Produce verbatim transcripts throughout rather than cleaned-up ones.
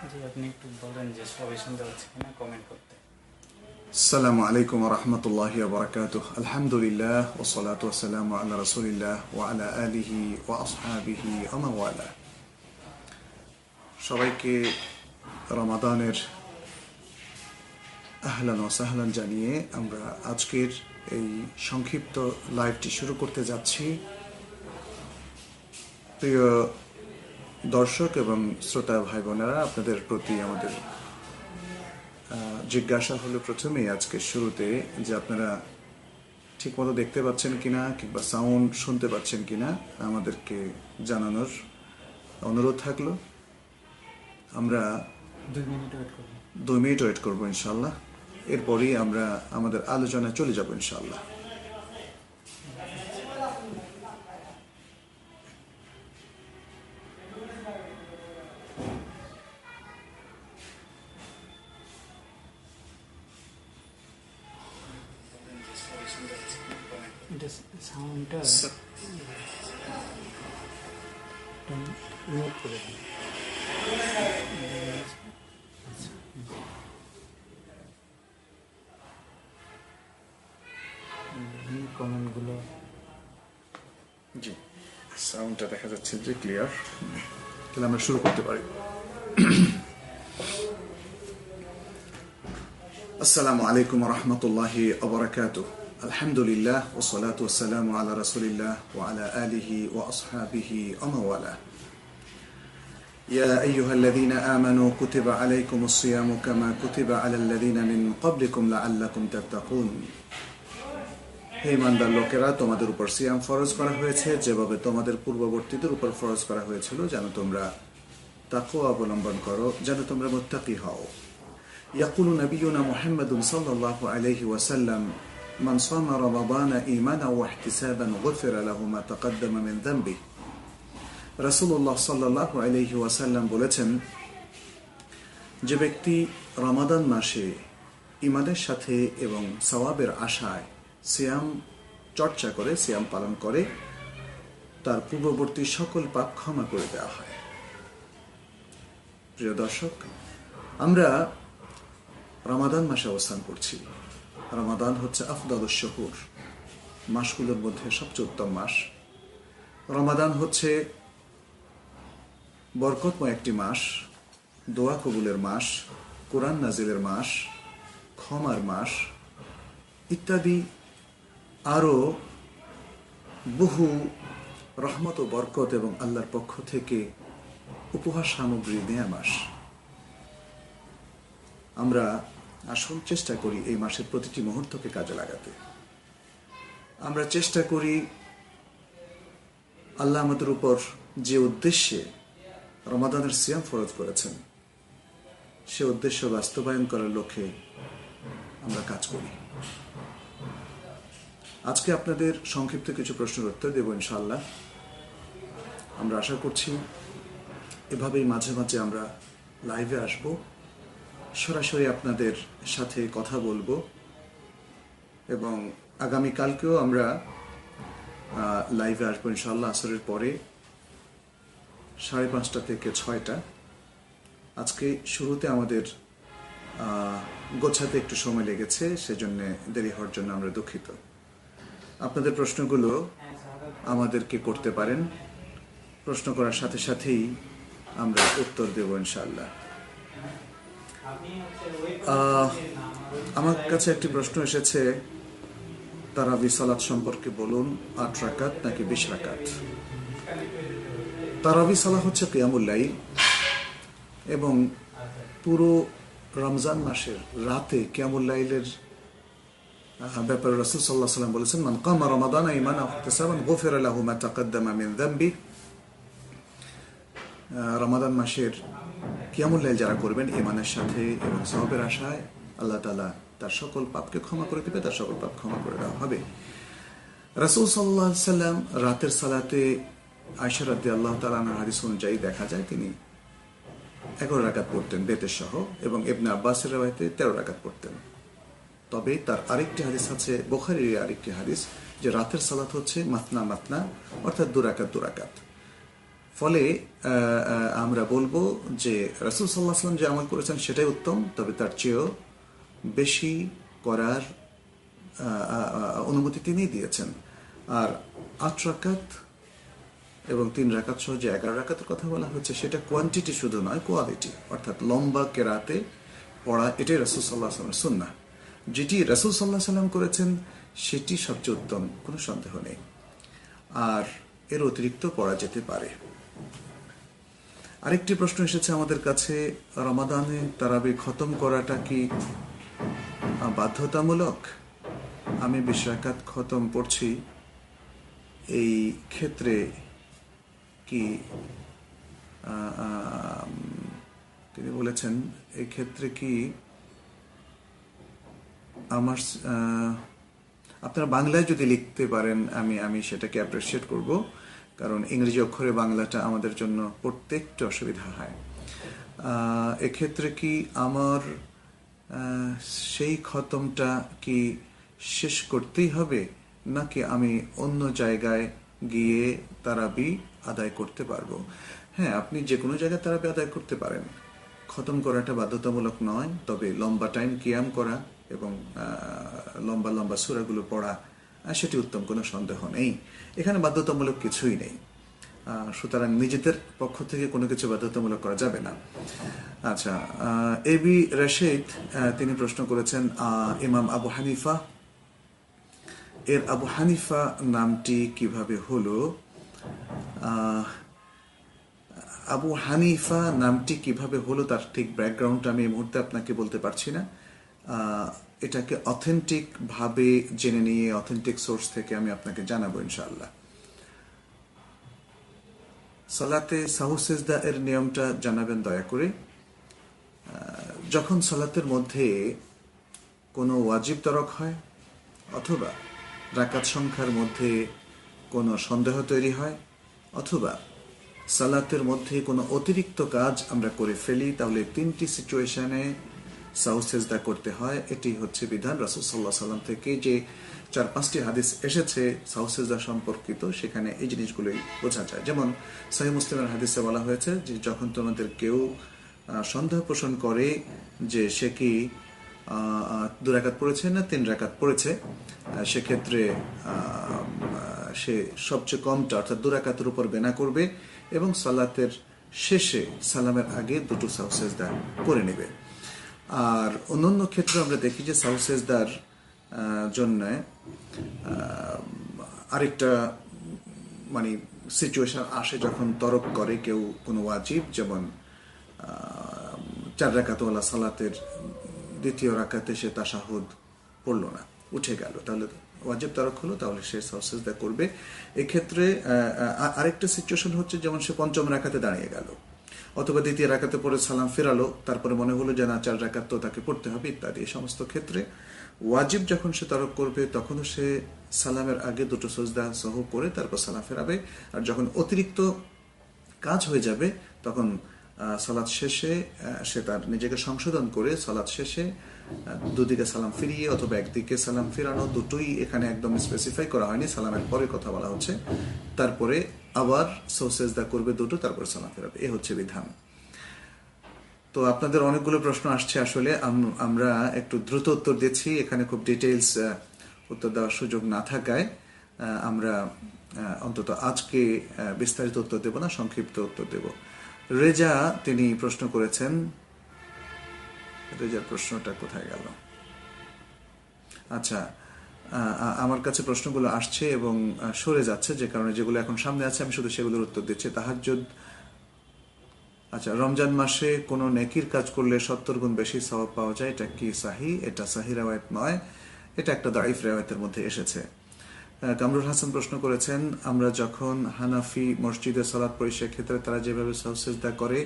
জি, আপনি একটু বলেন যে সবাই শুনতে পাচ্ছে কিনা, কমেন্ট করতে। السلام عليكم ورحمة الله وبركاته. الحمد لله والصلاة والسلام على رسول الله وعلى آله وأصحابه ومن والاه. সবাইকে রমাদানের আহলান ও সাহলান জানিয়ে আমরা আজকের এই সংক্ষিপ্ত লাইভটি শুরু করতে যাচ্ছি। প্রিয় দর্শক এবং শ্রোতা ভাই বোনেরা, আপনাদের প্রতি আমাদের জিজ্ঞাসা হলো প্রথমেই আজকে শুরুতে যে আপনারা ঠিকমতো দেখতে পাচ্ছেন কিনা কিংবা সাউন্ড শুনতে পাচ্ছেন কিনা আমাদেরকে জানানোর অনুরোধ থাকলো। আমরা দুই মিনিট ওয়েট করব। দুই মিনিট ওয়েট করবো ইনশাল্লাহ। এরপরই আমরা আমাদের আলোচনায় চলে যাব ইনশাল্লাহ। এটা সাউন্ডটা মিউট করে দিন। কমেন্টগুলো জি, সাউন্ডটা দেখা যাচ্ছে যে ক্লিয়ার। তাহলে আমরা শুরু করতে পারি। আসসালামু আলাইকুম ওয়া রাহমাতুল্লাহি ওয়া বারাকাতুহু। আলহামদুলিল্লাহ ওয়াসসালাতু ওয়াসসালামু আলা রাসূলিল্লাহ ওয়া আলা আলিহি ওয়া আসহাবিহি ওয়া মান ওয়ালা। يا أيها الذين آمنوا كتب عليكم الصيام كما كتب على الذين من قبلكم لعلكم تتقون। হে ইমানদার লোকেরা, তোমাদের উপর সিয়াম ফরজ করা হয়েছে যেভাবে তোমাদের পূর্ববর্তীদের উপর ফরজ করা হয়েছিল, যেন তোমরা তাকওয়া অবলম্বন করো, যেন তোমরা মুত্তাকি হও। يقول نبينا محمد صلى الله عليه وسلم من صام رمضان إيمانا واحتسابا غفر له ما تقدم من ذنبه। রাসূলুল্লাহ সাল্লাল্লাহু আলাইহি ওয়াসাল্লাম বলেছেন, যে ব্যক্তি রমাদান মাসে ঈমানের সাথে এবং সওয়াবের আশায় সিয়াম চর্চা করে, সিয়াম পালন করে, তার পূর্ববর্তী সকল পাপ ক্ষমা করে দেওয়া হয়। প্রিয় দর্শক, আমরা রমাদান মাসে অবস্থান করছি। রমাদান হচ্ছে আফদালুশ শুহুর, মাসগুলোর মধ্যে সবচেয়ে উত্তম মাস। রমাদান হচ্ছে বরকতময় একটি মাস, দোয়া কবুলের মাস, কোরআন নাজিলের মাস, ক্ষমার মাস ইত্যাদি আরও বহু রহমত ও বরকত এবং আল্লাহর পক্ষ থেকে উপহার সামগ্রী নেয়া মাস। আমরা আসল চেষ্টা করি এই মাসের প্রতিটি মুহূর্তকে কাজে লাগাতে। আমরা চেষ্টা করি আল্লাহ আমাদের উপর যে উদ্দেশ্যে রমাদানের সিয়াম ফরজ করেছেন সে উদ্দেশ্য বাস্তবায়ন করার লক্ষ্যে আমরা কাজ করি। আজকে আপনাদের সংক্ষিপ্ত কিছু প্রশ্নের উত্তর দেব ইনশাআল্লাহ। আমরা আশা করছি এভাবেই মাঝে মাঝে আমরা লাইভে আসব, সরাসরি আপনাদের সাথে কথা বলবো এবং আগামীকালকেও আমরা লাইভে আসবো ইনশাআল্লাহ আসরের পরে সাড়ে পাঁচটা থেকে ছয়টা। আজকে শুরুতে আমাদের গোছাতে একটু সময় লেগেছে, সেজন্য দেরি হওয়ার জন্য আমরা দুঃখিত। আপনাদের প্রশ্নগুলো আমাদেরকে করতে পারেন, প্রশ্ন করার সাথে সাথেই আমরা উত্তর দেব ইনশাআল্লাহ। আমার কাছে একটি প্রশ্ন এসেছে, তারাবি সালাত সম্পর্কে বলুন, আট রাকাত নাকি বিশ রাকাত? তারাবি সালাত হচ্ছে কিয়ামুল লাইল এবং পুরো রমজান মাসের রাতে কিয়ামুল লাইলের ব্যাপারে রাসূল সাল্লাল্লাহু আলাইহি ওয়াসাল্লাম বলেছেন, মান কামা রমাদানা ঈমানান ওয়া ইহতিসাবান গুফিরা লাহু মা তাকাদ্দামা মিন যামবি। রমাদান মাসের কিয়ামুল লাইল যারা করবেন ঈমানের সাথে এবং সওয়াবের আশায়, আল্লাহ তাআলা তার সকল পাপকে ক্ষমা করে দিবে, তার সকল পাপ ক্ষমা করে দেওয়া হবে। রাসূল সাল্লাল্লাহু আলাইহি ওয়াসাল্লাম রাতের সালাতে আয়েশা রাদিয়াল্লাহু তাআলা আনহার হাদিস অনুযায়ী দেখা যায় তিনি এগারো রাকাত পড়তেন বেতের সহ, এবং ইবনে আব্বাসের রাওয়ায়াতে তেরো রাকাত পড়তেন। তবে তার আরেকটি হাদিস আছে, বুখারীর আরেকটি হাদিস, যে রাতের সালাত হচ্ছে মাতনা মাতনা, অর্থাৎ দু রাকাত দু রাকাত। ফলে আমরা বলবো যে রাসূল সাল্লাল্লাহু আলাইহি ওয়াসাল্লাম যে আমল করেছেন সেটাই উত্তম, তবে তার চেয়েও বেশি করার অনুমতি তিনি দিয়েছেন। আর আট রাকাত এবং তিন রাকাত সহ যে এগারো রাকাতের কথা বলা হচ্ছে সেটা কোয়ান্টিটি শুধু নয়, কোয়ালিটি, অর্থাৎ লম্বা কেরাতে পড়া, এটাই রাসূল সাল্লাল্লাহু আলাইহি ওয়াসাল্লামের সুন্নাহ। যেটি রাসূল সাল্লাল্লাহু আলাইহি ওয়াসাল্লাম করেছেন সেটি সবচেয়ে উত্তম, কোনো সন্দেহ নেই। আর এর অতিরিক্ত পড়া যেতে পারে। আরেকটি প্রশ্ন এসেছে আমাদের কাছে, রমাদানে তারাবি খতম করাটা কি বাধ্যতামূলক? আমি বিশ রাকাত খতম পড়ছি, এই ক্ষেত্রে কি তিনি বলেছেন এই ক্ষেত্রে কি আমার, আপনারা বাংলায় যদি লিখতে পারেন আমি আমি সেটাকে অ্যাপ্রিসিয়েট করব, কারণ ইংরেজি অক্ষরে বাংলাটা আমাদের জন্য পড়তে একটু অসুবিধা হয়। এক্ষেত্রে কি আমার সেই খতমটা কি শেষ করতেই হবে, নাকি আমি অন্য জায়গায় গিয়ে তারাবি আদায় করতে পারবো? হ্যাঁ, আপনি যে কোনো জায়গায় তারাবি আদায় করতে পারেন, খতম করাটা বাধ্যতামূলক নয়। তবে লম্বা টাইম কিয়াম করা এবং লম্বা লম্বা সূরাগুলো পড়া সেটি উত্তম, কোনো সন্দেহ নেই। এখানে বাধ্যতামূলক কিছুই নেই, সুতরাং নিজেদের পক্ষ থেকে কোনো কিছু বাধ্যতামূলক করা যাবে না। আচ্ছা, এ বি রশিদ তিনি প্রশ্ন করেছেন, ইমাম আবু হানিফা এর আবু হানিফা নামটি কিভাবে হলো? আবু হানিফা নামটি কিভাবে হলো তার ঠিক ব্যাকগ্রাউন্ডটা আমি এই মুহূর্তে আপনাকে বলতে পারছি না। এটাকে অথেন্টিক ভাবে জেনে নিয়ে অথেন্টিক সোর্স থেকে আমি আপনাকে জানাবো ইনশাআল্লাহ। সালাতে সাহু সিজদা এর নিয়মটা জানাবেন দয়া করে। যখন সালাতের মধ্যে কোনো ওয়াজিব তরক হয় অথবা রাকাত সংখ্যার মধ্যে কোনো সন্দেহ তৈরি হয় অথবা সালাতের মধ্যে কোনো অতিরিক্ত কাজ আমরা করে ফেলি, তাহলে তিনটি সিচুয়েশনে সাহু সিজদা করতে হয়। এটি হচ্ছে বিধান। রাসূল সাল্লাল্লাহু আলাইহি ওয়াসাল্লাম থেকে যে চার পাঁচটি হাদিস এসেছে সাহু সিজদা সম্পর্কিত, সেখানে এই জিনিসগুলোই বোঝা যায়। যেমন সহিহ মুসলিমের হাদিসে বলা হয়েছে যে যখন তোমাদের কেউ সন্দেহ পোষণ করে যে সে কি দু রাকাত পড়েছে না তিন রাকাত পড়েছে, সেক্ষেত্রে সে সবচেয়ে কমটা অর্থাৎ দু রাকাতের উপর বেনা করবে এবং সালাতের শেষে সালামের আগে দুটো সাহু সিজদা করে নেবে। আর অন্যান্য ক্ষেত্রে আমরা দেখি যে সাহু সিজদার জন্য আরেকটা মানে সিচুয়েশন আসে যখন তরক করে কেউ কোনো ওয়াজিব, যেমন চার রাকাতওয়ালা সালাতের দ্বিতীয় রাকাতে সে তাশাহুদ পড়লো না, উঠে গেল, তাহলে ওয়াজিব তরক হলো, তাহলে সে সাহু সিজদা করবে। এক্ষেত্রে আরেকটা সিচুয়েশন হচ্ছে যেমন সে পঞ্চম রাকাতে দাঁড়িয়ে গেল অথবা দ্বিতীয় রাকাতে পড়ে সালাম ফেরালো, তারপরে মনে হলো যে না চার রাকাত তো তাকে পড়তে হবে ইত্যাদি। এই সমস্ত ক্ষেত্রে ওয়াজিব যখন সে তরক করবে তখনও সে সালামের আগে দুটো সিজদা সহ করে তারপর সালাম ফেরাবে। আর যখন অতিরিক্ত কাজ হয়ে যাবে তখন সালাত শেষে সে তার নিজেকে সংশোধন করে সালাত শেষে দুদিকে সালাম ফিরিয়ে অথবা একদিকে সালাম ফিরানো, দুটোই এখানে একদম স্পেসিফাই করা হয়নি, সালামের পরে কথা বলা হচ্ছে, তারপরে আবার সাহু সিজদা করবে দুটো, তারপর সালাম ফেরাবে। এ হচ্ছে বিধান। তো আপনাদের অনেকগুলো প্রশ্ন আসছে, আসলে আমরা একটু দ্রুত উত্তর দিচ্ছি, এখানে খুব ডিটেইলস উত্তর দেওয়ার সুযোগ না থাকায় আমরা অন্তত আজকে বিস্তারিত উত্তর দেব না, সংক্ষিপ্ত উত্তর দেব। রেজা তিনি প্রশ্ন করেছেন, রেজার প্রশ্নটা কোথায় গেল? আচ্ছা, আমার কাছে প্রশ্নগুলো আসছে এবং সরে যাচ্ছে, যে কারণে যেগুলো এখন সামনে আছে আমি শুধু সেগুলোর উত্তর দিচ্ছি। তাহাজ্জুদ, আচ্ছা, রমজান মাসে কোনো নেকির কাজ করলে সত্তর গুণ বেশি সওয়াব পাওয়া যায়, এটা কি সাহি? এটা সাহি রাওয়ায়াত নয়, এটা একটা দাঈফ রাওয়ায়াতের মধ্যে এসেছে। কামরুল হাসান প্রশ্ন করেছেন, আমরা যখন হানাফি মসজিদে সালাত পড়ি সেক্ষেত্রে তারা যেভাবে সাহু সিজদা করে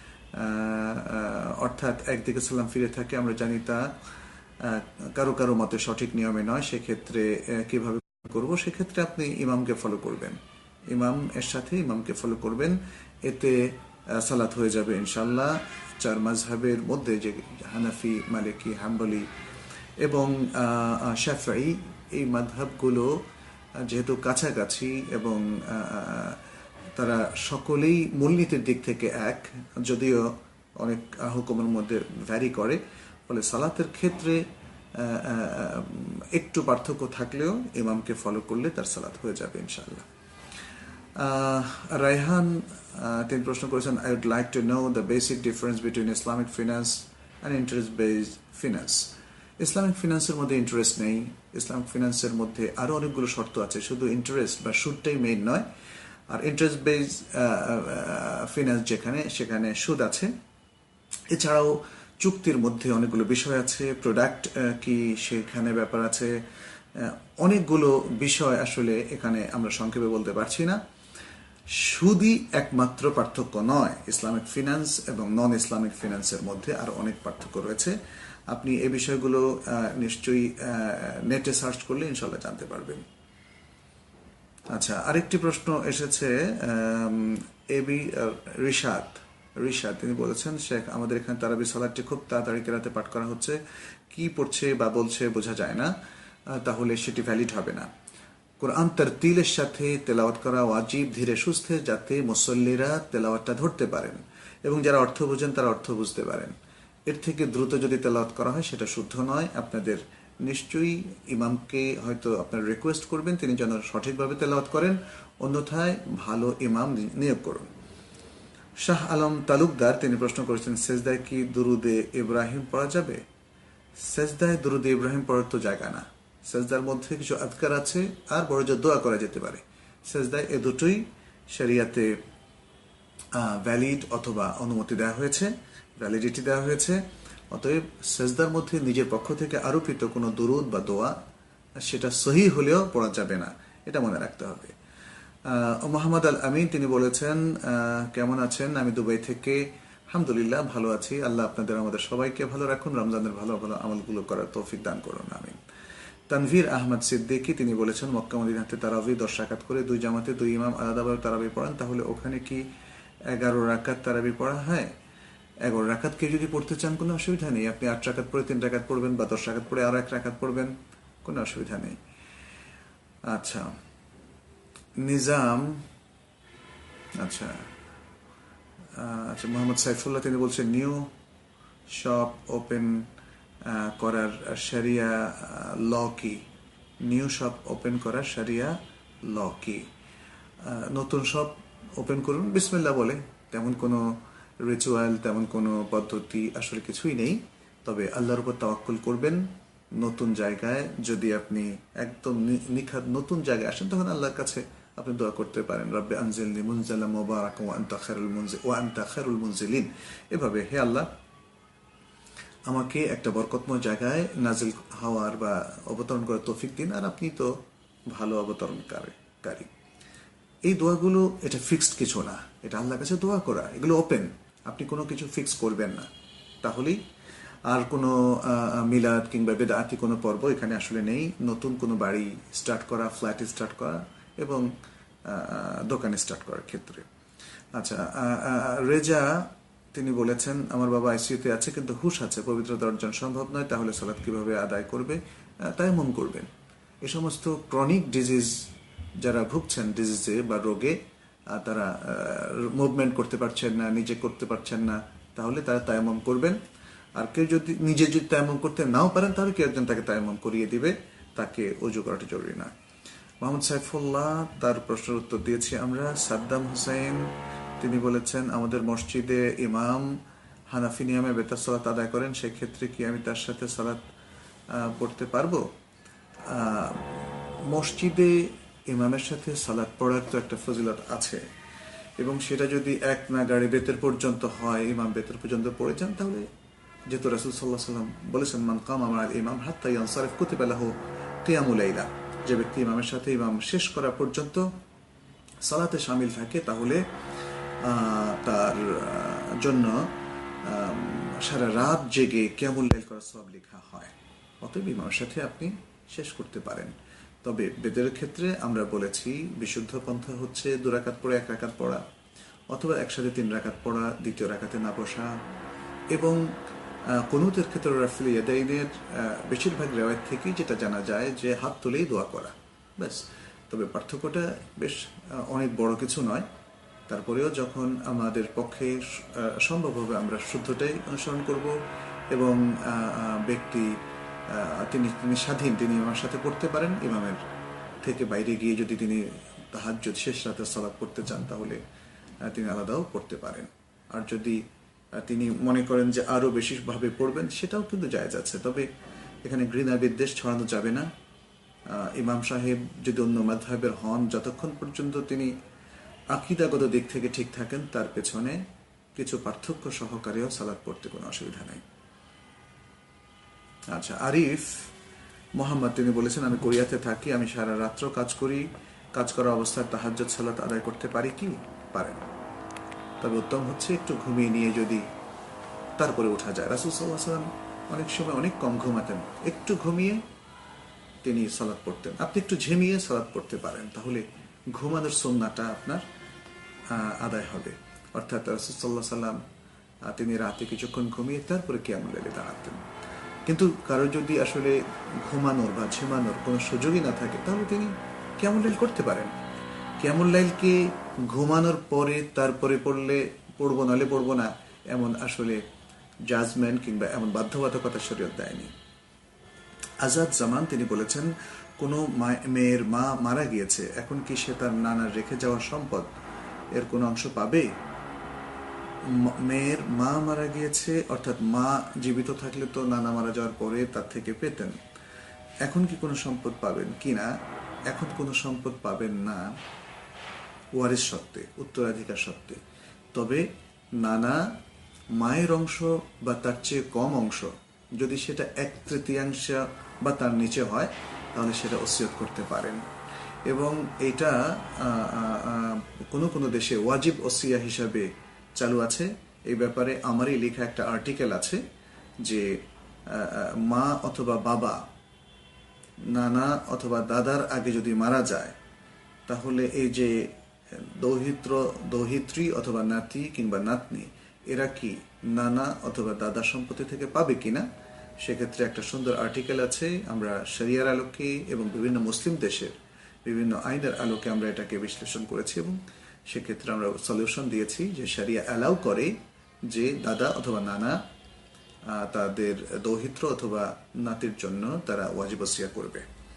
অর্থাৎ একদিকে সালাম ফিরে থাকে, আমরা জানি তা কারো কারো মতে সঠিক নিয়মে নয়, সেক্ষেত্রে কিভাবে করব? সেক্ষেত্রে আপনি ইমামকে ফলো করবেন, ইমাম এর সাথে ইমামকে ফলো করবেন, এতে সালাত হয়ে যাবে ইনশাল্লাহ। চার মাযহাবের মধ্যে যে হানাফি, মালিকি, হাম্বলি এবং শাফিঈ, এই মাযহাবগুলো যেহেতু কাছাকাছি এবং তারা সকলেই মূলনীতির দিক থেকে এক, যদিও অনেক হুকুমের মধ্যে ভ্যারি করে, ফলে সালাতের ক্ষেত্রে একটু পার্থক্য থাকলেও ইমামকে ফলো করলে তার সালাত হয়ে যাবে ইনশাআল্লাহ। রায়হান তিনি প্রশ্ন করেছেন, I would like to know the basic difference between Islamic finance and interest based finance. Islamic ফিনান্সের মধ্যে ইন্টারেস্ট নেই, ইসলামিক ফিনান্সের মধ্যে আরও অনেকগুলো শর্ত আছে, শুধু ইন্টারেস্ট বা সুদটাই মেইন নয়। আর ইন্টারেস্ট বেসড ফিনান্স যেখানে, সেখানে সুদ আছে, এছাড়াও চুক্তির মধ্যে অনেকগুলো বিষয় আছে, প্রোডাক্ট কি সেখানে ব্যাপার আছে, অনেকগুলো বিষয় আসলে এখানে আমরা সংক্ষেপে বলতে পারছি না। সুদই একমাত্র পার্থক্য নয়, ইসলামিক ফিনান্স এবং নন ইসলামিক ফিনান্সের মধ্যে আর অনেক পার্থক্য রয়েছে। আপনি এই বিষয়গুলো নিশ্চয়ই নেটে সার্চ করলে ইনশাল্লাহ জানতে পারবেন। আচ্ছা, আরেকটি প্রশ্ন এসেছে এবি রিশাদ রিশাদ তিনি বলেছেন, শেখ আমাদের এখানে তারাবি সালাতটি খুব তাড়াতাড়ি কেরাতে পাঠ করা হচ্ছে, কি পড়ছে বা বলছে বোঝা যায় না, তাহলে সেটি ভ্যালিড হবে না। কোরআন তারতিলের সাথে তেলাওয়াত করা ওয়াজিব, ধীরে সুস্থে, যাতে মুসল্লিরা তেলাওয়াতটা ধরতে পারেন এবং যারা অর্থ বোঝেন তারা অর্থ বুঝতে পারেন। এর থেকে দ্রুত যদি তেলাওয়াত করা হয় সেটা শুদ্ধ নয়। আপনাদের নিশ্চয়ই ইমামকে হয়তো আপনারা রিকোয়েস্ট করবেন তিনি যেন সঠিকভাবে তেলাওয়াত করেন, অন্যথায় ভালো ইমাম নিয়োগ করুন। শাহ আলম তালুকদার তিনি প্রশ্ন করেছেন, সেজদায় কি দুরুদে ইব্রাহিম পড়া যাবে? সেজদায় দুরুদে ইব্রাহিম পড়ার তো জায়গা না, সেজদার মধ্যে কিছু আদকার আছে আর বড় যে দোয়া করা যেতে পারে। সেজদায় এ দুটোই শরিয়াতে ভ্যালিড অথবা অনুমতি দেওয়া হয়েছে, ভ্যালিডিটি দেওয়া হয়েছে। অতএব সেজদার মধ্যে নিজের পক্ষ থেকে আরোপিত কোনো দুরুদ বা দোয়া সেটা সহি হলেও পড়া যাবে না, এটা মনে রাখতে হবে। মোহাম্মদ আল আমিন তিনি বলেছেন, কেমন আছেন? আমি দুবাই থেকে, আলহামদুলিল্লাহ ভালো আছি। আল্লাহ আপনাদের আমাদের সবাইকে ভালো রাখুন, রমজানের ভালো ভালো আমলগুলো করার তৌফিক দান করুন, আমিন। তানভীর আহমদ সিদ্দিকী তিনি বলেছেন, মক্কা মদিনাতে তারাবি দশ রাকাত করে দুই জামাতে দুই ইমাম আলাদাভাবে তারাবি পড়ান, তাহলে ওখানে কি এগারো রাকাত তারাবি পড়া হয়? এগারো রাকাত কেউ যদি পড়তে চান কোনো অসুবিধা নেই, আপনি আট রাকাত পড়ে তিন রাকাত পড়বেন বা দশ রাকাত পড়ে আরো এক রাকাত পড়বেন, কোনো অসুবিধা নেই। আচ্ছা, নিজাম আচ্ছা আচ্ছা মোহাম্মদ সাইফুল্লাহ তিনি বলছেন, নিউ শপ ওপেন করার শরিয়া ল কি? নিউ শপ ওপেন করার শরিয়া ল কি? নতুন শপ ওপেন করুন বিসমিল্লাহ বলে, তেমন কোনো রিচুয়াল, তেমন কোনো পদ্ধতি আসলে কিছুই নেই। তবে আল্লাহর উপর তাওয়াক্কুল করবেন। নতুন জায়গায় যদি আপনি একদম নিখাত নতুন জায়গায় আসেন, তখন আল্লাহর কাছে আপনি দোয়া করতে পারেন, রব্বে আনজিলনি মুনজালাম মুবারাকাম ওয়া আনতা খায়রুল মুনজিল ওয়া আনতা খায়রুল মুনজিলিন। এভাবে, হে আল্লাহ আমাকে একটা বরকতময় জায়গায় নাজিল হওয়ার বা অবতরণ করার তৌফিক দিন, আর আপনি তো ভালো অবতরণকারী। এই দোয়াগুলো এটা ফিক্সড কিছু না, এটা আল্লাহর কাছে দোয়া করা, এগুলো ওপেন, আপনি কোনো কিছু ফিক্স করবেন না। তাহলেই আর কোনো মিলাদ কিংবা বেদাতি কোনো পর্ব এখানে আসলে নেই। নতুন কোনো বাড়ি স্টার্ট করা, ফ্ল্যাট স্টার্ট করা এবং দোকানে স্টার্ট করার ক্ষেত্রে। আচ্ছা, রেজা তিনি বলেছেন, আমার বাবা আইসিইউতে আছে কিন্তু হুশ আছে, পবিত্রতা অর্জন সম্ভব নয়, তাহলে সালাত কিভাবে আদায় করবে? তায়াম্মুম করবেন। এই সমস্ত ক্রনিক ডিজিজ যারা ভুগছেন, ডিজিজে বা রোগে, তারা মুভমেন্ট করতে পারছেন না, নিজে করতে পারছেন না, তাহলে তারা তায়াম্মুম করবেন। আর কেউ যদি নিজে যদি তায়াম্মুম করতে নাও পারেন, তাহলে কেউ একজন তাকে তায়াম্মুম করিয়ে দিবে, তাকে ওযু করাটা জরুরি না। মোহাম্মদ সাইফুল্লাহ তার প্রশ্নের উত্তর দিয়েছি আমরা। সাদ্দাম হুসাইন তিনি বলেছেন, আমাদের মসজিদে ইমাম হানাফি নিয়মে বেতার সালাত আদায় করেন, সেক্ষেত্রে কি আমি তার সাথে সালাত পড়তে পারবো? মসজিদে ইমামের সাথে সালাত পড়ার তো একটা ফজিলত আছে, এবং সেটা যদি এক নাগাড়ে বেতের পর্যন্ত হয়, ইমাম বেতের পর্যন্ত পড়ে যান, তাহলে যেহেতু রাসূল সাল্লাল্লাহু আলাইহি ওয়াসাল্লাম বলেছেন, মান কামা মা'আল ইমাম হাত্তা ইয়ানসারিফ কুতিবা লাহু কিয়ামুল লাইলা, যে ব্যক্তি ইমামের সাথে ইমাম শেষ করা পর্যন্ত সালাতে শামিল থাকে, তাহলে তার জন্য সারা রাত জেগে কিয়ামুল লাইল করার সওয়াব লেখা হয়। অতএব ইমামের সাথে আপনি শেষ করতে পারেন। তবে বেদের ক্ষেত্রে আমরা বলেছি বিশুদ্ধ পন্থা হচ্ছে দু রাকাত পড়ে এক রাকাত পড়া, অথবা একসাথে তিন রাকাত পড়া, দ্বিতীয় রাকাতে না বসা। এবং কুনুতের ক্ষেত্রে রাফিল ইয়াদাইনের বেশিরভাগ রিওয়ায়াত থেকেই যেটা জানা যায় যে হাত তুলেই দোয়া করা, ব্যাস। তবে পার্থক্যটা বেশ অনেক বড় কিছু নয়, তারপরেও যখন আমাদের পক্ষে সম্ভব হবে আমরা শুদ্ধটাই অনুসরণ করব এবং ব্যক্তি তিনি তিনি স্বাধীন, তিনি ইমামের সাথে পড়তে পারেন। ইমামের থেকে বাইরে গিয়ে যদি তিনি তাহাজ্জুদ শেষ রাতে সালাত পড়তে চান তাহলে তিনি আলাদাও পড়তে পারেন। আর যদি তিনি মনে করেন যে আরও বেশিভাবে পড়বেন সেটাও কিন্তু জায়েজ আছে, তবে এখানে ঘৃণা বিদ্বেষ ছড়ানো যাবে না। ইমাম সাহেব যদি অন্য মাযহাবের হন, যতক্ষণ পর্যন্ত তিনি আকীদাগত দিক থেকে ঠিক থাকেন তার পেছনে কিছু পার্থক্য সহকারেও সালাত পড়তে কোনো অসুবিধা নেই। আচ্ছা, আরিফ মোহাম্মদ তিনি বলেছেন, আমি কোরিয়াতে থাকি, আমি সারা রাত্র কাজ করি, কাজ করা অবস্থায় তাহাজ্জুদ সালাত আদায় করতে পারি কি? পারেন, তবে উত্তম হচ্ছে একটু ঘুমিয়ে নিয়ে যদি তারপরে ওঠা যায়। রাসূল সাল্লাল্লাহু আলাইহি ওয়াসাল্লাম অনেক সময় অনেক কম ঘুমাতেন, একটু ঘুমিয়ে তিনি সালাত পড়তেন। আপনি একটু ঝিমিয়ে সালাত পড়তে পারেন, তাহলে ঘুমানোর সুন্নাহটা আপনার আদায় হবে। অর্থাৎ রাসূল সাল্লাল্লাহু আলাইহি ওয়াসাল্লাম তিনি রাতে কিছুক্ষণ ঘুমিয়ে তারপরে কিয়ামুল লাইলে দাঁড়াতেন। কিন্তু কারো যদি আসলে ঘুমানোর বা ঝিমানোর কোনো সুযোগই না থাকে তাহলে তিনি কিয়ামুল লাইল করতে পারেন। কিয়ামুল লাইলকে ঘুমানোর পরে তারপরে পড়লে পড়বো নাহলে পড়বো না, এমন আসলে জাজমেন্ট কিংবা এমন বাধ্যবাধকতা শরীয়ত দেয়নি। আজাদ জামান তিনি বলেছেন, কোনো মেয়ের মা মারা গিয়েছে, এখন কি সে তার নানার রেখে যাওয়া সম্পদ এর কোনো অংশ পাবে? মেয়ের মা মারা গিয়েছে, অর্থাৎ মা জীবিত থাকলে তো নানা মারা যাওয়ার পরে তার থেকে পেতেন, এখন কি কোনো সম্পদ পাবেন কিনা? এখন কোনো সম্পদ পাবেন না ওয়ারিশ সত্ত্বে, উত্তরাধিকার সত্ত্বে। তবে নানা মায়ের অংশ বা তার চেয়ে কম অংশ যদি সেটা এক তৃতীয়াংশ বা তার নিচে হয় তাহলে সেটা ওসিয়ত করতে পারেন। এবং এটা কোনো কোনো দেশে ওয়াজিব ওসিয়া হিসাবে চালু আছে। এই ব্যাপারে আমারই লেখা একটা আর্টিকেল আছে যে মা অথবা বাবা, নানা অথবা দাদার আগে যদি মারা যায় তাহলে এই যে দৌহিত্র দৌহিত্রী অথবা নাতি কিংবা নাতনি এরা কি নানা অথবা দাদা সম্পত্তি থেকে পাবে কিনা, সেক্ষেত্রে একটা সুন্দর আর্টিকেল আছে। আমরা শরিয়ার আলোকে এবং বিভিন্ন মুসলিম দেশের বিভিন্ন আইনের আলোকে আমরা এটাকে বিশ্লেষণ করেছি এবং সেক্ষেত্রে আমরা সলিউশন দিয়েছি যে শরিয়া অ্যালাউ করে যে দাদা অথবা নানা তাদের দৌহিত্র অথবা নাতির জন্য তারা ওয়াজিব ওসিয়া করবে।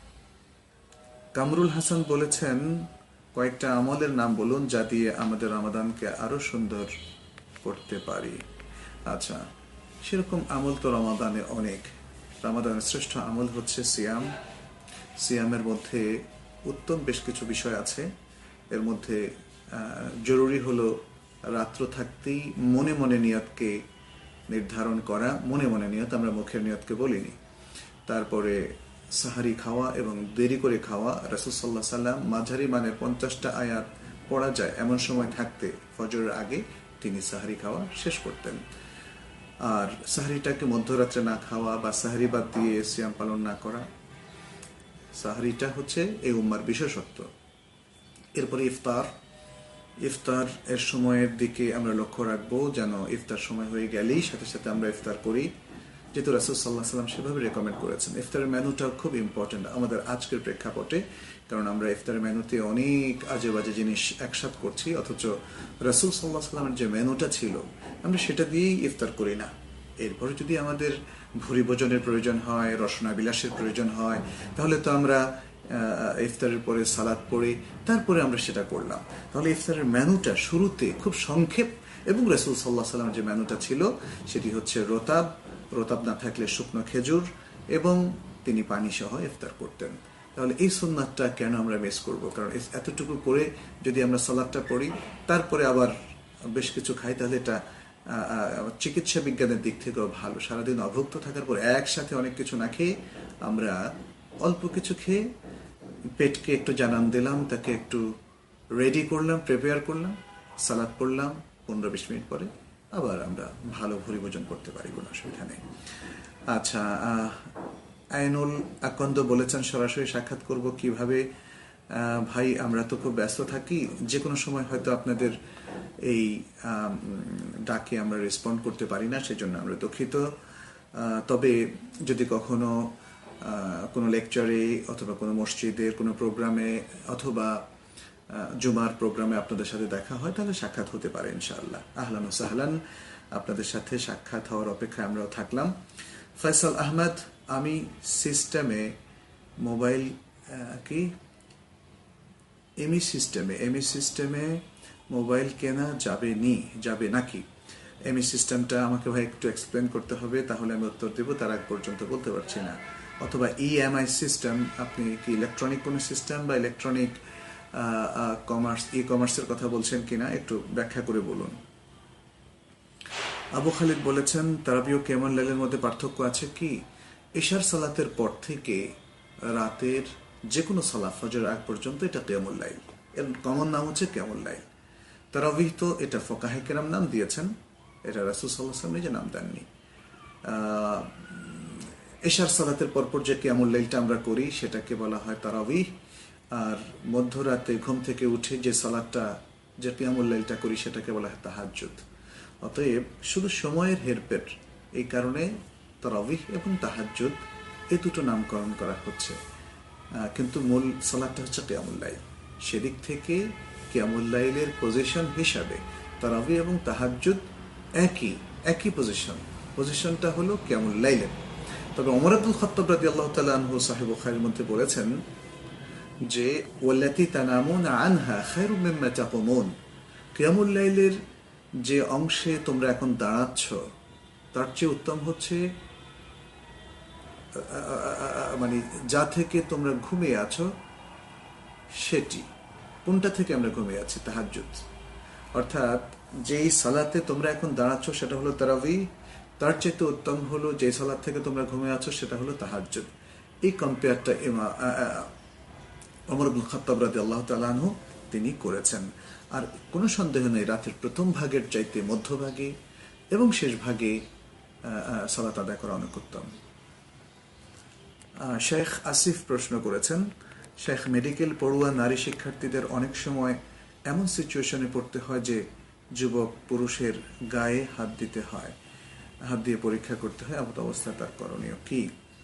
কামরুল হাসান বলেছেন, কয়েকটা আমলের নাম বলুন যা দিয়ে আমাদের রমাদানকে আরো সুন্দর করতে পারি। আচ্ছা, সেরকম আমল তো রমাদানে অনেক। রমাদানের শ্রেষ্ঠ আমল হচ্ছে সিয়াম। সিয়ামের মধ্যে উত্তম বেশ কিছু বিষয় আছে। এর মধ্যে জরুরি হলো রাত্র থাকতেই মনে মনে নিয়তকে নির্ধারণ করা। মনে মনে নিয়ত, আমরা মুখের নিয়তকে বলিনি। তারপরে সাহারি খাওয়া এবং দেরি করে খাওয়া। রাসূল সাল্লাল্লাহু আলাইহি সাল্লাম মাঝারি মানের পঞ্চাশটা আয়াত পড়া যায় এমন সময় থাকতে ফজরের আগে তিনি সাহারি খাওয়া শেষ করতেন। আর সাহারিটাকে মধ্যরাত্রে না খাওয়া বা সাহারি বাদ দিয়ে সিয়াম পালন না করা, সাহারিটা হচ্ছে এই উম্মার বিশেষত্ব। এরপরে ইফতার। ইফতার এর সময়ের দিকে আমরা লক্ষ্য রাখবো যেন ইফতার সময় হয়ে গেলেই সাথে সাথে আমরা ইফতার করি, যেহেতু রাসূল সাল্লাল্লাহু আলাইহি সাল্লাম সেভাবে রেকমেন্ড করেছেন। ইফতারের মেনুটা খুব ইম্পর্টেন্ট আমাদের আজকের প্রেক্ষাপটে, কারণ আমরা ইফতারের মেনুতে অনেক আজে বাজে জিনিস একসাথ করছি, অথচ রাসূল সাল্লাল্লাহু আলাইহি সাল্লামের যে মেনুটা ছিল আমরা সেটা দিয়েই ইফতার করি না। এরপরে যদি আমাদের ভুরি ভোজনের প্রয়োজন হয়, রসনা বিলাসের প্রয়োজন হয়, তাহলে তো আমরা ইফতারের পরে সালাত পড়ে তারপরে আমরা সেটা করলাম। তাহলে ইফতারের মেনুটা শুরুতে খুব সংক্ষেপ, এবং রাসূল সাল্লাল্লাহু আলাইহি সাল্লামের যে মেনুটা ছিল সেটি হচ্ছে রতাব, রতাব না থাকলে শুকনো খেজুর, এবং তিনি পানি সহ ইফতার করতেন। তাহলে এই সুন্নাতটা কেন আমরা মিস করব? কারণ এতটুকু করে যদি আমরা সালাতটা পড়ি তারপরে আবার বেশ কিছু খাই তাহলে এটা চিকিৎসা বিজ্ঞানের দিক থেকেও ভালো। সারাদিন অভুক্ত থাকার পর একসাথে অনেক কিছু না খেয়ে আমরা অল্প কিছু খেয়ে পেটকে একটু জানান দিলাম, তাকে একটু রেডি করলাম, প্রিপেয়ার করলাম, সালাদ পড়লাম, পনেরো বিশ মিনিট পরে আবার আমরা ভালো ভুরি ভোজন করতে পারি, কোনো অসুবিধা নেই। আচ্ছা, আইনুল আকন্দ বলেছেন সরাসরি সাক্ষাৎ করব কিভাবে? ভাই, আমরা তো খুব ব্যস্ত থাকি, যে কোনো সময় হয়তো আপনাদের এই ডাকে আমরা রেসপন্ড করতে পারি না, সেজন্য আমরা দুঃখিত। তবে যদি কখনো কোনো লেকচারে অথবা কোনো মসজিদের কোনো প্রোগ্রামে অথবা জুমার প্রোগ্রামে আপনাদের সাথে দেখা হয় তাহলে সাক্ষাৎ হতে পারে ইনশাআল্লাহ। আহলান ও সাহলান, আপনাদের সাথে সাক্ষাৎ হওয়ার অপেক্ষায় আমরাও থাকলাম। ফয়সাল আহমেদ, আমি সিস্টেমে মোবাইল কি এমি সিস্টেমে এমি সিস্টেমে মোবাইল কেনা যাবে নি যাবে নাকি? এমি সিস্টেমটা আমাকে ভাই একটু এক্সপ্লেন করতে হবে, তাহলে আমি উত্তর দেবো, তার আগ পর্যন্ত বলতে পারছি না। অথবা ইএমআই সিস্টেম, আপনি কি ইলেকট্রনিক কোনো সিস্টেম বা ইলেকট্রনিক কমার্স ই কমার্সের কথা বলছেন কিনা একটু ব্যাখ্যা করে বলুন। আবু খালিদ বলেছেন তারাবি ও কিয়ামুল লাইলের মধ্যে পার্থক্য আছে কি? ইশার সালাতের পর থেকে রাতের যে কোনো সালাত ফজরের আগ পর্যন্ত এটা কিয়ামুল লাইল, এর কমন নাম হচ্ছে কিয়ামুল লাইল। তারাবিহ তো এটা ফুকাহে কেরাম নাম দিয়েছেন, এটা রাসূল সাল্লাল্লাহু আলাইহি ওয়াসাল্লাম নিজে নাম দেননি। ইশার সালাতের পরপর যে কিয়ামুল লাইলটা আমরা করি সেটাকে বলা হয় তারাবিহ, আর মধ্যরাতে ঘুম থেকে উঠে যে সালাতটা যে কিয়ামুল লাইলটা করি সেটাকে বলা হয় তাহাজ্জুদ। অতএব শুধু সময়ের হেরফের, এই কারণে তারাবিহ এবং তাহাজ্জুদ এই দুটো নামকরণ করা হচ্ছে, কিন্তু মূল সালাতটা হচ্ছে কিয়ামুল লাইল। সেদিক থেকে কিয়ামুল লাইলের পজিশন হিসাবে তারাবিহ এবং তাহাজ্জুদ একই একই পজিশন, পজিশনটা হলো কিয়ামুল লাইলের। তবে ওমর ইবনুল খাত্তাব রাদিয়াল্লাহু তাআলা আনহু সাহিহ বুখারীর মধ্যে বলেছেন যে ওয়াল্লাতী তানামুনা আনহা খায়রুম মিম্মা তাকুমুন, কিয়ামুল লাইলের যে অংশে তোমরা এখন দাঁড়াচ্ছ তার চেয়ে উত্তম হচ্ছে মানে যা থেকে তোমরা ঘুমিয়ে আছো সেটি। কোনটা থেকে আমরা ঘুমিয়ে আছি? তাহাজ্জুদ। অর্থাৎ যেই সালাতে তোমরা এখন দাঁড়াচ্ছ সেটা হলো তারাবিহ, তার চেয়ে উত্তম হলো যে সালাত থেকে তোমরা ঘুমিয়ে আছো সেটা হলো তাহাজ্জুদ। এই কম্পেয়ারটা ওমর ইবনুল খাত্তাব রাদিয়াল্লাহু তাআলা আনহু তিনি করেছেন। আর কোনো সন্দেহ নেই রাতের প্রথম ভাগের চাইতে মধ্যভাগে এবং শেষ ভাগে সালাত আদায় করা অনেক উত্তম। শেখ আসিফ প্রশ্ন করেছেন, শেখ মেডিকেল পড়ুয়া নারী শিক্ষার্থীদের অনেক সময় এমন সিচুয়েশনে পড়তে হয় যে যুবক পুরুষের গায়ে হাত দিতে হয়, হাত দিয়ে পরীক্ষা করতে হয়, এমন অবস্থায় তার করণীয় কি?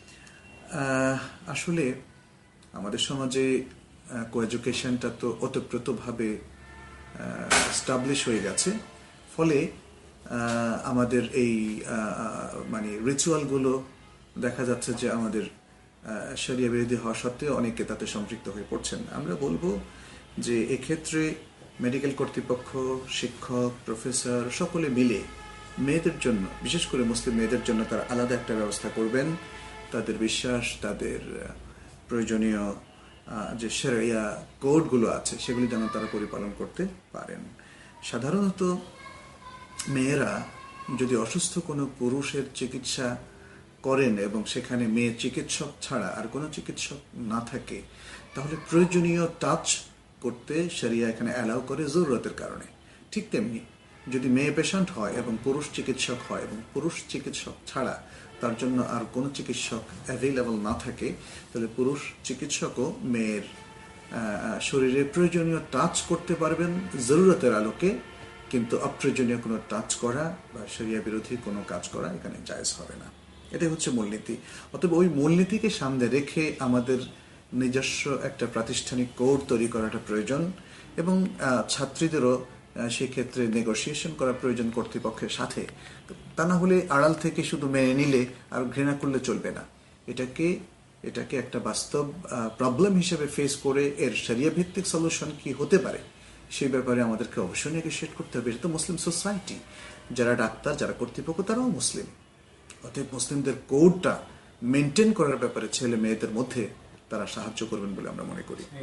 আসলে আমাদের সমাজে কোএডুকেশনটা তো ওতপ্রোতভাবে স্টাবলিশ হয়ে গেছে, ফলে আমাদের এই মানে রিচুয়ালগুলো দেখা যাচ্ছে যে আমাদের শরিয়া বিরোধী হওয়া সত্ত্বেও অনেকে তাতে সম্পৃক্ত হয়ে পড়ছেন। আমরা বলবো যে এক্ষেত্রে মেডিকেল কর্তৃপক্ষ, শিক্ষক, প্রফেসর সকলে মিলে মেয়েদের জন্য, বিশেষ করে মুসলিম মেয়েদের জন্য তারা আলাদা একটা ব্যবস্থা করবেন। তাদের বিশ্বাস, তাদের প্রয়োজনীয় যে শরিয়া কোডগুলো আছে সেগুলি যেন তারা পরিপালন করতে পারেন। সাধারণত মেয়েরা যদি অসুস্থ কোনো পুরুষের চিকিৎসা করেন এবং সেখানে মেয়ে চিকিৎসক ছাড়া আর কোনো চিকিৎসক না থাকে, তাহলে প্রয়োজনীয় টাচ করতে শরিয়া এখানে অ্যালাউ করে জরুরতের কারণে। ঠিক তেমনি যদি মেয়ে পেশেন্ট হয় এবং পুরুষ চিকিৎসক হয় এবং পুরুষ চিকিৎসক ছাড়া তার জন্য আর কোনো চিকিৎসক অ্যাভেলেবল না থাকে, তাহলে পুরুষ চিকিৎসকও মেয়ের শরীরে প্রয়োজনীয় টাচ করতে পারবেন জরুরতের আলোকে, কিন্তু অপ্রয়োজনীয় কোনো টাচ করা বা শরিয়া বিরোধী কোনো কাজ করা এখানে জায়েজ হবে না। এটাই হচ্ছে মূলনীতি। অতএব ওই মূলনীতিকে সামনে রেখে আমাদের নিজস্ব একটা প্রাতিষ্ঠানিক কোড তৈরি করাটা প্রয়োজন এবং ছাত্রীদেরও সেক্ষেত্রে নেগোসিয়েশন করা প্রয়োজন কর্তৃপক্ষের সাথে। তা না হলে আড়াল থেকে শুধু মেনে নিলে আর ঘৃণা করলে চলবে না। এটাকে এটাকে একটা বাস্তব প্রবলেম হিসেবে ফেস করে এর শরিয়া ভিত্তিক সলিউশন কি হতে পারে সেই ব্যাপারে আমাদেরকে অবশ্যই নেগোশিয়েট করতে হবে। এটা তো মুসলিম সোসাইটি, যারা ডাক্তার, যারা কর্তৃপক্ষ তারাও মুসলিম। অতএব মুসলিমদের কোডটা মেনটেন করার ব্যাপারে ছেলে মেয়েদের মধ্যে তারা সাহায্য করবেন বলে আমরা মনে করি।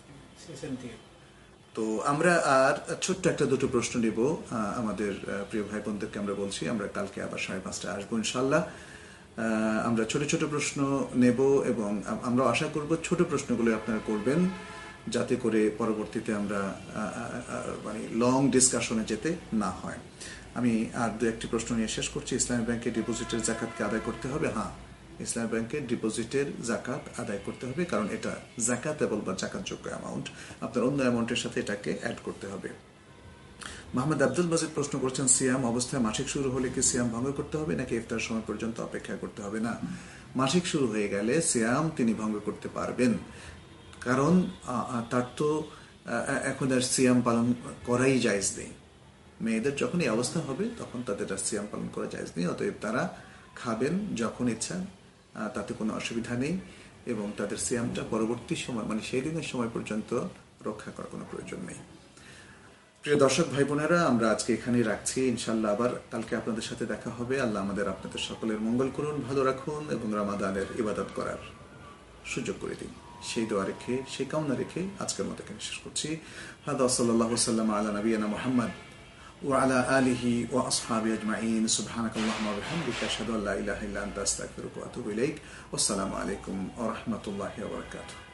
তো আমরা আর ছোট্ট একটা দুটো প্রশ্ন নিব আমাদের প্রিয় ভাই বোনদেরকে আমরা বলছি, আমরা কালকে আবার সাড়ে পাঁচটা আসবো ইনশাল্লাহ। আমরা ছোট ছোট প্রশ্ন নেব এবং আমরা আশা করব ছোট প্রশ্নগুলো আপনারা করবেন, যাতে করে পরবর্তীতে আমরা মানে লং ডিসকাশনে যেতে না হয়। আমি আর দু একটি প্রশ্ন নিয়ে শেষ করছি। ইসলামী ব্যাংকে ডিপোজিটের জাকাতকে আদায় করতে হবে? হ্যাঁ, ইসলামী ব্যাংকের ডিপোজিটের জাকাত আদায় করতে হবে, কারণ এটা জাকাতেবল বা জাকাতযোগ্য অ্যামাউন্ট। আপনার অন্য অ্যামাউন্টের সাথে এটাকে অ্যাড করতে হবে। মোহাম্মদ আব্দুল মাজিদ প্রশ্ন করছেন, সিয়াম অবস্থায় মাসিক শুরু হলে কি সিয়াম ভঙ্গ করতে হবে নাকি ইফতার সময় পর্যন্ত অপেক্ষা করতে হবে? না, মাসিক শুরু হয়ে গেলে সিয়াম তিনি ভঙ্গ করতে পারবেন, কারণ তার তো এখন আর সিয়াম পালন করাই জায়েজ নেই। মেয়েদের যখন এই অবস্থা হবে তখন তাদের আর সিয়াম পালন করা জায়েজ নেই। অতএব তারা খাবেন যখন ইচ্ছা, তাতে কোনো অসুবিধা নেই, এবং তাদের সিয়ামটা পরবর্তী সময় মানে সেই দিনের সময় পর্যন্ত রক্ষা করার কোনো প্রয়োজন নেই। প্রিয় দর্শক ভাই বোনেরা, আমরা আজকে এখানেই রাখছি। ইনশাল্লাহ আবার কালকে আপনাদের সাথে দেখা হবে। আল্লাহ আমাদের আপনাদের সকলের মঙ্গল করুন, ভালো রাখুন এবং রমাদানের ইবাদত করার সুযোগ করে দিন, সেই দোয়া রেখে, সেই কামনা রেখে আজকের মতো এখানে শেষ করছি। হাদা সাল্লাল্লাহু সাল্লাম আলা নবিয়িনা মুহাম্মদ ওয়া আলা আলিহি ওয়া আসহাবিহি আজমাইন। সুবহানাকাল্লাহুম্মা ওয়া বিহামদিকা আশহাদু আল্লা ইলাহা ইল্লা আনতা আস্তাগফিরুকা ওয়া আতুবু ইলাইক। ওয়াসসালামু আলাইকুম ওয়া রাহমাতুল্লাহি ওয়া বারাকাতুহু।